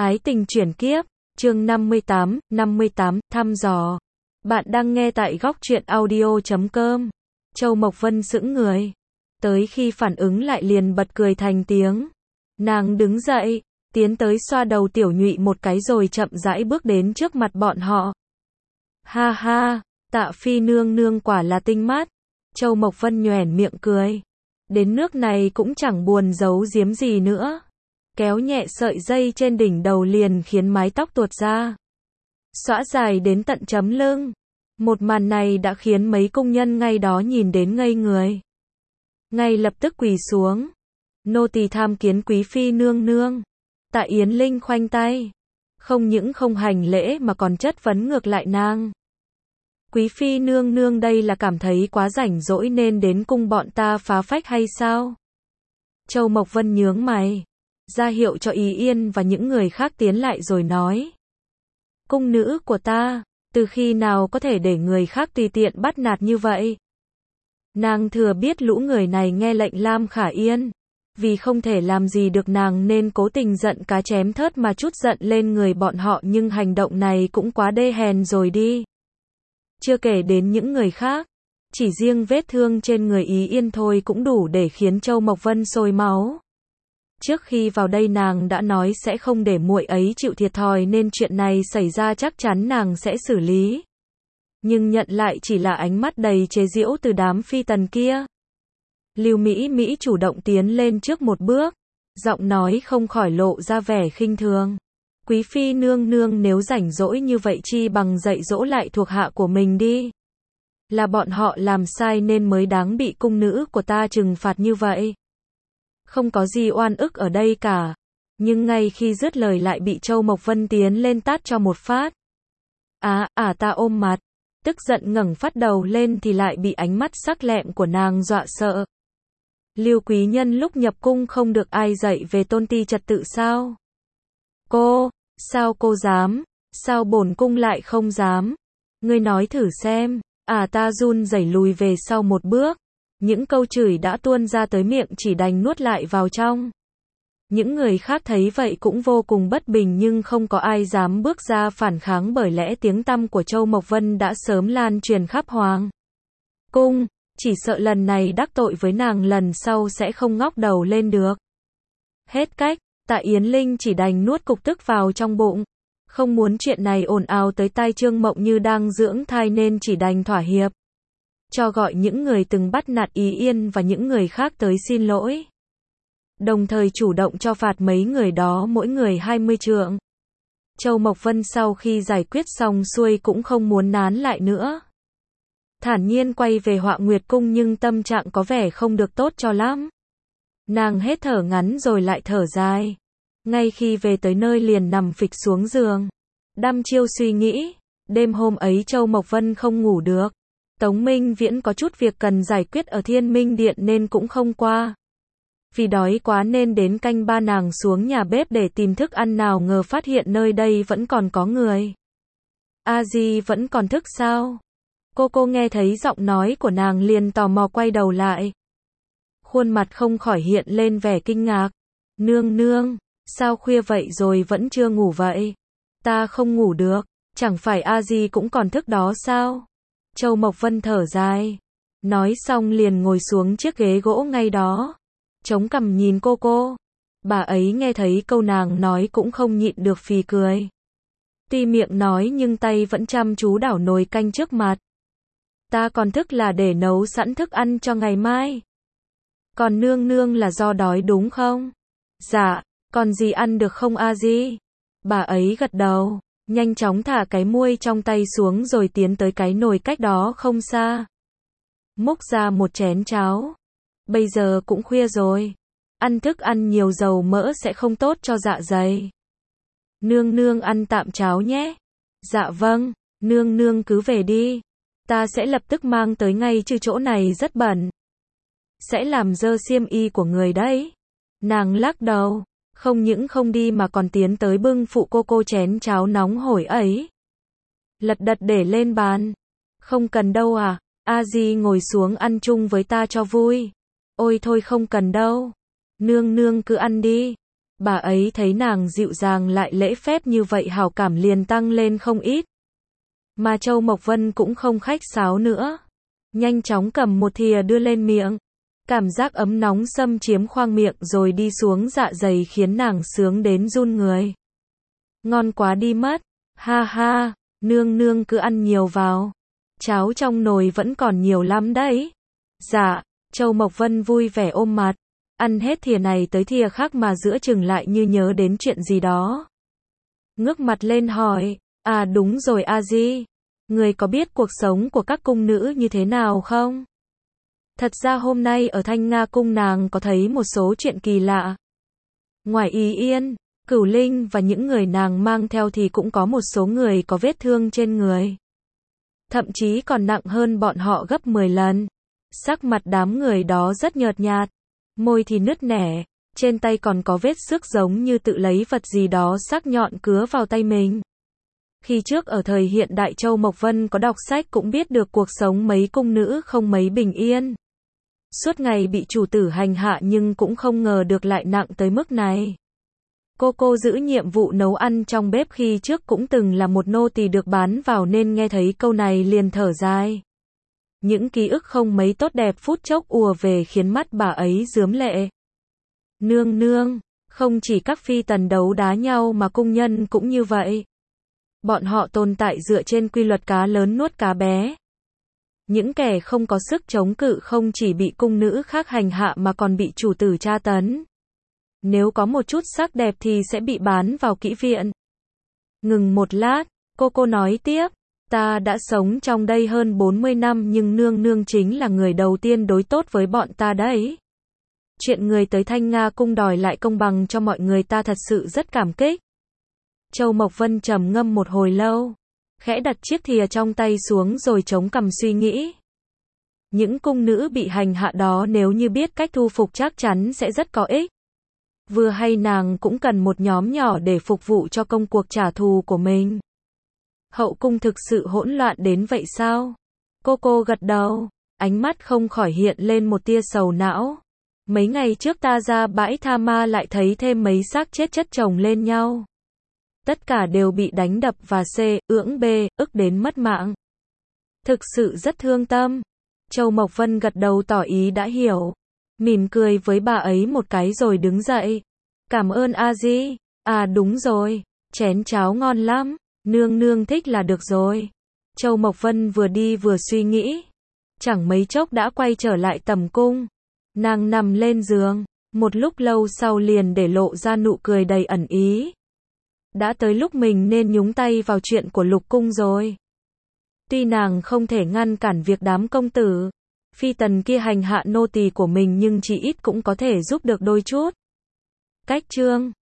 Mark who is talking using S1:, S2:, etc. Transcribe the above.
S1: Ái tình chuyển kiếp, chương 58, thăm dò. Bạn đang nghe tại góc truyện audio.com. Châu Mộc Vân sững người. Tới khi phản ứng lại liền bật cười thành tiếng. Nàng đứng dậy, tiến tới xoa đầu Tiểu Nhụy một cái rồi chậm rãi bước đến trước mặt bọn họ. Ha ha, Tạ Phi nương nương quả là tinh mắt. Châu Mộc Vân nhoẻn miệng cười. Đến nước này cũng chẳng buồn giấu giếm gì nữa. Kéo nhẹ sợi dây trên đỉnh đầu liền khiến mái tóc tuột ra. Xõa dài đến tận chấm lưng. Một màn này đã khiến mấy công nhân ngay đó nhìn đến ngây người. Ngay lập tức quỳ xuống. Nô tỳ tham kiến quý phi nương nương. Tạ Yến Linh khoanh tay. Không những không hành lễ mà còn chất vấn ngược lại nàng. Quý phi nương nương đây là cảm thấy quá rảnh rỗi nên đến cung bọn ta phá phách hay sao? Châu Mộc Vân nhướng mày. Ra hiệu cho Ý Yên và những người khác tiến lại rồi nói. Cung nữ của ta, từ khi nào có thể để người khác tùy tiện bắt nạt như vậy? Nàng thừa biết lũ người này nghe lệnh Lam Khả Yên. Vì không thể làm gì được nàng nên cố tình giận cá chém thớt mà trút giận lên người bọn họ, nhưng hành động này cũng quá đê hèn rồi đi. Chưa kể đến những người khác, chỉ riêng vết thương trên người Ý Yên thôi cũng đủ để khiến Châu Mộc Vân sôi máu. Trước khi vào đây nàng đã nói sẽ không để muội ấy chịu thiệt thòi nên chuyện này xảy ra chắc chắn nàng sẽ xử lý. Nhưng nhận lại chỉ là ánh mắt đầy chế giễu từ đám phi tần kia. Lưu Mỹ Mỹ chủ động tiến lên trước một bước, giọng nói không khỏi lộ ra vẻ khinh thường. Quý phi nương nương nếu rảnh rỗi như vậy chi bằng dạy dỗ lại thuộc hạ của mình đi. Là bọn họ làm sai nên mới đáng bị cung nữ của ta trừng phạt như vậy. Không có gì oan ức ở đây cả. Nhưng ngay khi dứt lời lại bị Châu Mộc Vân tiến lên tát cho một phát. Ta ôm mặt. Tức giận ngẩng phát đầu lên thì lại bị ánh mắt sắc lẹm của nàng dọa sợ. Lưu quý nhân lúc nhập cung không được ai dạy về tôn ti trật tự sao? Sao cô dám? Sao bổn cung lại không dám? Ngươi nói thử xem. Ta run rẩy lùi về sau một bước. Những câu chửi đã tuôn ra tới miệng chỉ đành nuốt lại vào trong. Những người khác thấy vậy cũng vô cùng bất bình nhưng không có ai dám bước ra phản kháng bởi lẽ tiếng tăm của Châu Mộc Vân đã sớm lan truyền khắp hoàng cung, chỉ sợ lần này đắc tội với nàng lần sau sẽ không ngóc đầu lên được. Hết cách, Tạ Yến Linh chỉ đành nuốt cục tức vào trong bụng. Không muốn chuyện này ồn ào tới tai Trương Mộng Như đang dưỡng thai nên chỉ đành thỏa hiệp. Cho gọi những người từng bắt nạt Ý Yên và những người khác tới xin lỗi. Đồng thời chủ động cho phạt mấy người đó mỗi người 20 trượng. Châu Mộc Vân sau khi giải quyết xong xuôi cũng không muốn nán lại nữa. Thản nhiên quay về Họa Nguyệt Cung nhưng tâm trạng có vẻ không được tốt cho lắm. Nàng hết thở ngắn rồi lại thở dài. Ngay khi về tới nơi liền nằm phịch xuống giường. Đăm chiêu suy nghĩ. Đêm hôm ấy Châu Mộc Vân không ngủ được. Tống Minh Viễn có chút việc cần giải quyết ở Thiên Minh Điện nên cũng không qua. Vì đói quá nên đến canh ba nàng xuống nhà bếp để tìm thức ăn nào ngờ phát hiện nơi đây vẫn còn có người. A Di vẫn còn thức sao? Cô nghe thấy giọng nói của nàng liền tò mò quay đầu lại. Khuôn mặt không khỏi hiện lên vẻ kinh ngạc. Nương, sao khuya vậy rồi vẫn chưa ngủ vậy? Ta không ngủ được, chẳng phải A Di cũng còn thức đó sao? Châu Mộc Vân thở dài. Nói xong liền ngồi xuống chiếc ghế gỗ ngay đó. Chống cằm nhìn cô. Bà ấy nghe thấy câu nàng nói cũng không nhịn được phì cười. Tuy miệng nói nhưng tay vẫn chăm chú đảo nồi canh trước mặt. Ta còn thức là để nấu sẵn thức ăn cho ngày mai. Còn nương là do đói đúng không? Dạ, còn gì ăn được không A Di? Bà ấy gật đầu, nhanh chóng thả cái muôi trong tay xuống rồi tiến tới cái nồi cách đó không xa. Múc ra một chén cháo. Bây giờ cũng khuya rồi. Ăn thức ăn nhiều dầu mỡ sẽ không tốt cho dạ dày. Nương ăn tạm cháo nhé. Dạ vâng, nương cứ về đi. Ta sẽ lập tức mang tới ngay chứ chỗ này rất bẩn. Sẽ làm dơ xiêm y của người đấy. Nàng lắc đầu. Không những không đi mà còn tiến tới bưng phụ cô chén cháo nóng hổi ấy. Lật đật để lên bàn. Không cần đâu à, A Di ngồi xuống ăn chung với ta cho vui. Ôi thôi không cần đâu. Nương cứ ăn đi. Bà ấy thấy nàng dịu dàng lại lễ phép như vậy hảo cảm liền tăng lên không ít. Mà Châu Mộc Vân cũng không khách sáo nữa. Nhanh chóng cầm một thìa đưa lên miệng. Cảm giác ấm nóng xâm chiếm khoang miệng rồi đi xuống dạ dày khiến nàng sướng đến run người. Ngon quá đi mất. Ha ha, nương nương cứ ăn nhiều vào. Cháo trong nồi vẫn còn nhiều lắm đấy. Dạ, Châu Mộc Vân vui vẻ ôm mặt. Ăn hết thìa này tới thìa khác mà giữa chừng lại như nhớ đến chuyện gì đó. Ngước mặt lên hỏi, à đúng rồi A Di, người có biết cuộc sống của các cung nữ như thế nào không? Thật ra hôm nay ở Thanh Nga cung nàng có thấy một số chuyện kỳ lạ. Ngoài Ý Yên, Cửu Linh và những người nàng mang theo thì cũng có một số người có vết thương trên người. Thậm chí còn nặng hơn bọn họ gấp 10 lần. Sắc mặt đám người đó rất nhợt nhạt. Môi thì nứt nẻ, trên tay còn có vết xước giống như tự lấy vật gì đó sắc nhọn cứa vào tay mình. Khi trước ở thời hiện đại Châu Mộc Vân có đọc sách cũng biết được cuộc sống mấy cung nữ không mấy bình yên. Suốt ngày bị chủ tử hành hạ nhưng cũng không ngờ được lại nặng tới mức này. Cô giữ nhiệm vụ nấu ăn trong bếp khi trước cũng từng là một nô tỳ được bán vào nên nghe thấy câu này liền thở dài. Những ký ức không mấy tốt đẹp phút chốc ùa về khiến mắt bà ấy rướm lệ. Nương nương, không chỉ các phi tần đấu đá nhau mà cung nhân cũng như vậy. Bọn họ tồn tại dựa trên quy luật cá lớn nuốt cá bé. Những kẻ không có sức chống cự không chỉ bị cung nữ khác hành hạ mà còn bị chủ tử tra tấn. Nếu có một chút sắc đẹp thì sẽ bị bán vào kỹ viện. Ngừng một lát, cô nói tiếp. Ta đã sống trong đây hơn 40 năm nhưng nương nương chính là người đầu tiên đối tốt với bọn ta đấy. Chuyện người tới Thanh Nga cung đòi lại công bằng cho mọi người ta thật sự rất cảm kích. Châu Mộc Vân trầm ngâm một hồi lâu, khẽ đặt chiếc thìa trong tay xuống rồi chống cằm suy nghĩ. Những cung nữ bị hành hạ đó nếu như biết cách thu phục chắc chắn sẽ rất có ích. Vừa hay nàng cũng cần một nhóm nhỏ để phục vụ cho công cuộc trả thù của mình. Hậu cung thực sự hỗn loạn đến vậy sao? Cô gật đầu, ánh mắt không khỏi hiện lên một tia sầu não. Mấy ngày trước ta ra bãi Tha Ma lại thấy thêm mấy xác chết chất chồng lên nhau. Tất cả đều bị đánh đập và ưỡng bê, ức đến mất mạng. Thực sự rất thương tâm. Châu Mộc Vân gật đầu tỏ ý đã hiểu. Mỉm cười với bà ấy một cái rồi đứng dậy. Cảm ơn A Di. À đúng rồi, chén cháo ngon lắm. Nương nương thích là được rồi. Châu Mộc Vân vừa đi vừa suy nghĩ. Chẳng mấy chốc đã quay trở lại tầm cung. Nàng nằm lên giường. Một lúc lâu sau liền để lộ ra nụ cười đầy ẩn ý. Đã tới lúc mình nên nhúng tay vào chuyện của lục cung rồi. Tuy nàng không thể ngăn cản việc đám công tử, phi tần kia hành hạ nô tỳ của mình nhưng chỉ ít cũng có thể giúp được đôi chút. Cách chương